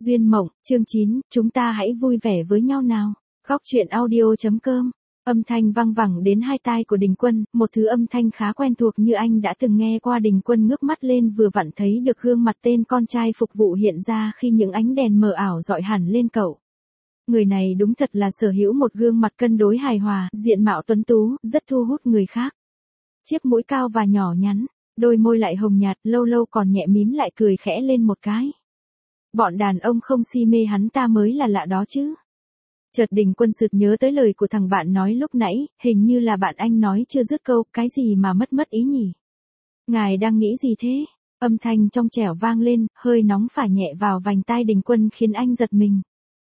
Duyên mộng, chương 9, chúng ta hãy vui vẻ với nhau nào. Góc truyện audio.com. Âm thanh vang vẳng đến hai tai của Đình Quân, một thứ âm thanh khá quen thuộc như anh đã từng nghe qua. Đình Quân ngước mắt lên vừa vặn thấy được gương mặt tên con trai phục vụ hiện ra khi những ánh đèn mờ ảo dọi hẳn lên cậu. Người này đúng thật là sở hữu một gương mặt cân đối hài hòa, diện mạo tuấn tú, rất thu hút người khác. Chiếc mũi cao và nhỏ nhắn, đôi môi lại hồng nhạt, lâu lâu còn nhẹ mím lại cười khẽ lên một cái. Bọn đàn ông không si mê hắn ta mới là lạ đó chứ. Chợt Đình Quân sực nhớ tới lời của thằng bạn nói lúc nãy, hình như là bạn anh nói chưa dứt câu, cái gì mà mất ý nhỉ? Ngài đang nghĩ gì thế? Âm thanh trong trẻo vang lên, hơi nóng phả nhẹ vào vành tai Đình Quân khiến anh giật mình.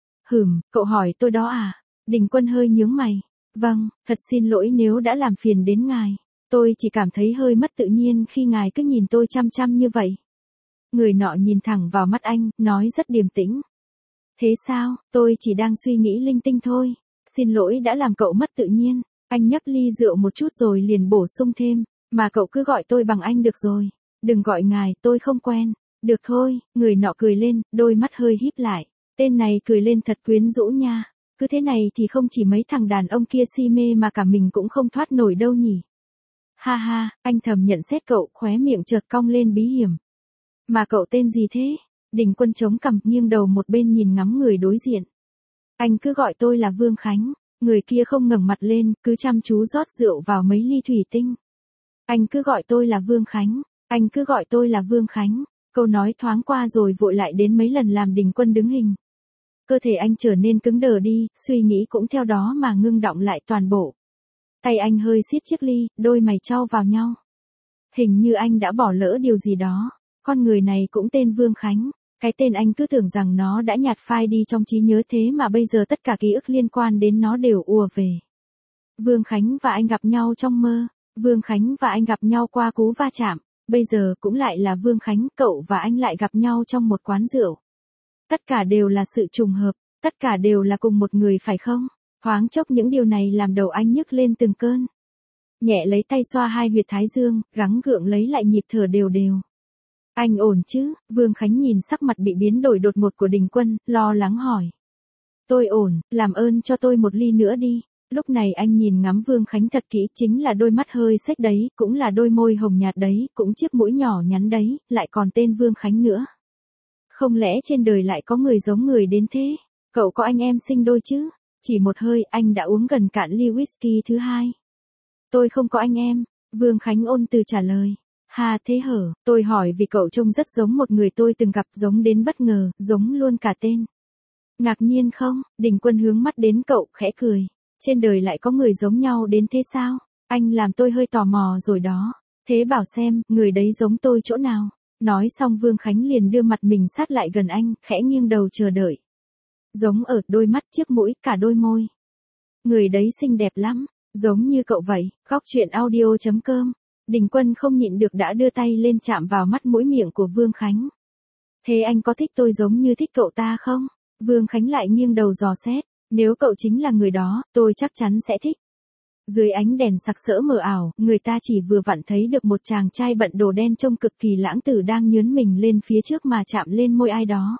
Cậu hỏi tôi đó à? Đình Quân hơi nhướng mày. Vâng, thật xin lỗi nếu đã làm phiền đến ngài. Tôi chỉ cảm thấy hơi mất tự nhiên khi ngài cứ nhìn tôi chăm chăm như vậy. Người nọ nhìn thẳng vào mắt anh, nói rất điềm tĩnh. Thế sao, tôi chỉ đang suy nghĩ linh tinh thôi. Xin lỗi đã làm cậu mất tự nhiên. Anh nhấp ly rượu một chút rồi liền bổ sung thêm. Mà cậu cứ gọi tôi bằng anh được rồi. Đừng gọi ngài, tôi không quen. Được thôi, người nọ cười lên, đôi mắt hơi híp lại. Tên này cười lên thật quyến rũ nha. Cứ thế này thì không chỉ mấy thằng đàn ông kia si mê mà cả mình cũng không thoát nổi đâu nhỉ. Ha ha, anh thầm nhận xét cậu, khóe miệng chợt cong lên bí hiểm. Mà cậu tên gì thế? Đình Quân chống cằm nghiêng đầu một bên nhìn ngắm người đối diện. Anh cứ gọi tôi là Vương Khánh. Người kia không ngẩng mặt lên, cứ chăm chú rót rượu vào mấy ly thủy tinh. Anh cứ gọi tôi là Vương Khánh. Anh cứ gọi tôi là Vương Khánh. Câu nói thoáng qua rồi vội lại đến mấy lần làm Đình Quân đứng hình. Cơ thể anh trở nên cứng đờ đi, suy nghĩ cũng theo đó mà ngưng đọng lại toàn bộ. Tay anh hơi siết chiếc ly, đôi mày chau vào nhau. Hình như anh đã bỏ lỡ điều gì đó. Con người này cũng tên Vương Khánh. Cái tên anh cứ tưởng rằng nó đã nhạt phai đi trong trí nhớ thế mà bây giờ tất cả ký ức liên quan đến nó đều ùa về. Vương Khánh và anh gặp nhau trong mơ. Vương Khánh và anh gặp nhau qua cú va chạm. Bây giờ cũng lại là Vương Khánh, cậu và anh lại gặp nhau trong một quán rượu. Tất cả đều là sự trùng hợp. Tất cả đều là cùng một người phải không? Thoáng chốc những điều này làm đầu anh nhức lên từng cơn. Nhẹ lấy tay xoa hai huyệt thái dương, gắng gượng lấy lại nhịp thở đều đều. Anh ổn chứ? Vương Khánh nhìn sắc mặt bị biến đổi đột ngột của Đình Quân, lo lắng hỏi. Tôi ổn, làm ơn cho tôi một ly nữa đi. Lúc này anh nhìn ngắm Vương Khánh thật kỹ, chính là đôi mắt hơi xếch đấy, cũng là đôi môi hồng nhạt đấy, cũng chiếc mũi nhỏ nhắn đấy, lại còn tên Vương Khánh nữa. Không lẽ trên đời lại có người giống người đến thế? Cậu có anh em sinh đôi chứ? Chỉ một hơi anh đã uống gần cạn ly whisky thứ hai. Tôi không có anh em, Vương Khánh ôn từ trả lời. Ha thế hở, tôi hỏi vì cậu trông rất giống một người tôi từng gặp, giống đến bất ngờ, giống luôn cả tên. Ngạc nhiên không? Đình Quân hướng mắt đến cậu, khẽ cười. Trên đời lại có người giống nhau đến thế sao? Anh làm tôi hơi tò mò rồi đó. Thế bảo xem, người đấy giống tôi chỗ nào? Nói xong Vương Khánh liền đưa mặt mình sát lại gần anh, khẽ nghiêng đầu chờ đợi. Giống ở đôi mắt, chiếc mũi, cả đôi môi. Người đấy xinh đẹp lắm, giống như cậu vậy. Góc truyện audio.com. Đình Quân không nhịn được đã đưa tay lên chạm vào mắt mũi miệng của Vương Khánh. Thế anh có thích tôi giống như thích cậu ta không? Vương Khánh lại nghiêng đầu dò xét. Nếu cậu chính là người đó, tôi chắc chắn sẽ thích. Dưới ánh đèn sặc sỡ mờ ảo, người ta chỉ vừa vặn thấy được một chàng trai bận đồ đen trông cực kỳ lãng tử đang nhướn mình lên phía trước mà chạm lên môi ai đó.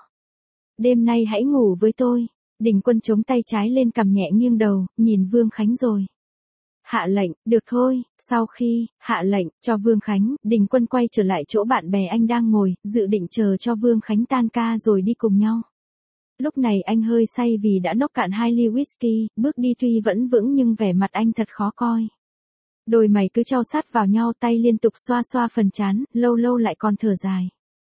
Đêm nay hãy ngủ với tôi. Đình Quân chống tay trái lên cằm nhẹ nghiêng đầu, nhìn Vương Khánh rồi. Hạ lệnh, được thôi. Sau khi hạ lệnh cho Vương Khánh, Đình Quân quay trở lại chỗ bạn bè anh đang ngồi, dự định chờ cho Vương Khánh tan ca rồi đi cùng nhau. Lúc này anh hơi say vì đã nốc cạn 2 ly whisky, bước đi tuy vẫn vững nhưng vẻ mặt anh thật khó coi. Đôi mày cứ chau sát vào nhau, tay liên tục xoa xoa phần trán, lâu lâu lại còn thở dài.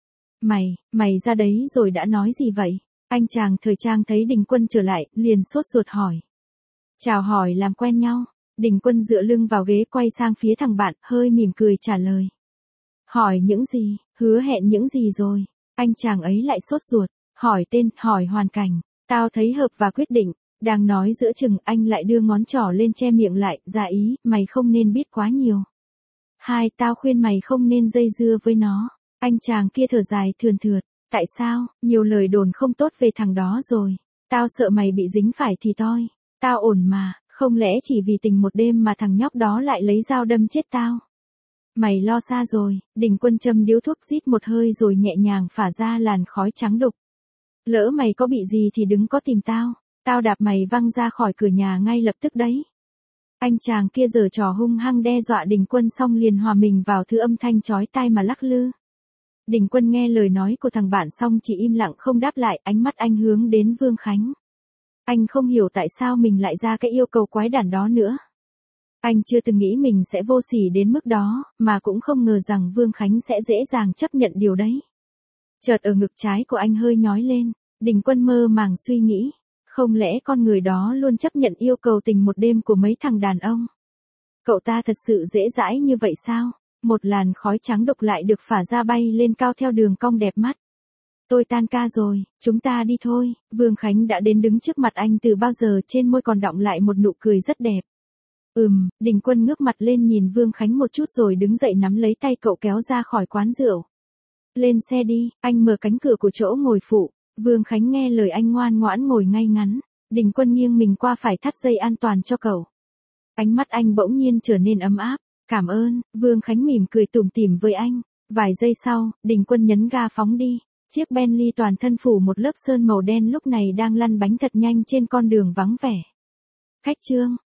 Mày ra đấy rồi đã nói gì vậy? Anh chàng thời trang thấy Đình Quân trở lại, liền sốt ruột hỏi. Chào hỏi làm quen nhau. Đình Quân dựa lưng vào ghế quay sang phía thằng bạn, hơi mỉm cười trả lời. Hỏi những gì, hứa hẹn những gì rồi? Anh chàng ấy lại sốt ruột, hỏi tên, hỏi hoàn cảnh. Tao thấy hợp và quyết định. Đang nói giữa chừng anh lại đưa ngón trỏ lên che miệng lại, dạ ý, mày không nên biết quá nhiều. Tao khuyên mày không nên dây dưa với nó. Anh chàng kia thở dài thườn thượt. Tại sao? Nhiều lời đồn không tốt về thằng đó rồi. Tao sợ mày bị dính phải thì toi. Tao ổn mà, không lẽ chỉ vì tình một đêm mà thằng nhóc đó lại lấy dao đâm chết tao? Mày lo xa rồi. Đình Quân châm điếu thuốc rít một hơi rồi nhẹ nhàng phả ra làn khói trắng đục. Lỡ mày có bị gì thì đừng có tìm tao. Tao đạp mày văng ra khỏi cửa nhà ngay lập tức đấy. Anh chàng kia giở trò hung hăng đe dọa Đình Quân xong liền hòa mình vào thứ âm thanh chói tai mà lắc lư. Đình Quân nghe lời nói của thằng bạn xong chỉ im lặng không đáp lại, ánh mắt anh hướng đến Vương Khánh. Anh không hiểu tại sao mình lại ra cái yêu cầu quái đản đó nữa. Anh chưa từng nghĩ mình sẽ vô sỉ đến mức đó, mà cũng không ngờ rằng Vương Khánh sẽ dễ dàng chấp nhận điều đấy. Chợt ở ngực trái của anh hơi nhói lên, Đình Quân mơ màng suy nghĩ, không lẽ con người đó luôn chấp nhận yêu cầu tình một đêm của mấy thằng đàn ông? Cậu ta thật sự dễ dãi như vậy sao? Một làn khói trắng đục lại được phả ra bay lên cao theo đường cong đẹp mắt. Tôi tan ca rồi, chúng ta đi thôi. Vương Khánh đã đến đứng trước mặt anh từ bao giờ, trên môi còn đọng lại một nụ cười rất đẹp. Đình Quân ngước mặt lên nhìn Vương Khánh một chút rồi đứng dậy nắm lấy tay cậu kéo ra khỏi quán rượu. Lên xe đi, anh mở cánh cửa của chỗ ngồi phụ. Vương Khánh nghe lời anh ngoan ngoãn ngồi ngay ngắn. Đình Quân nghiêng mình qua phải thắt dây an toàn cho cậu. Ánh mắt anh bỗng nhiên trở nên ấm áp. Cảm ơn, Vương Khánh mỉm cười tủm tỉm với anh. Vài giây sau, Đình Quân nhấn ga phóng đi. Chiếc Bentley toàn thân phủ một lớp sơn màu đen lúc này đang lăn bánh thật nhanh trên con đường vắng vẻ. Khách trương.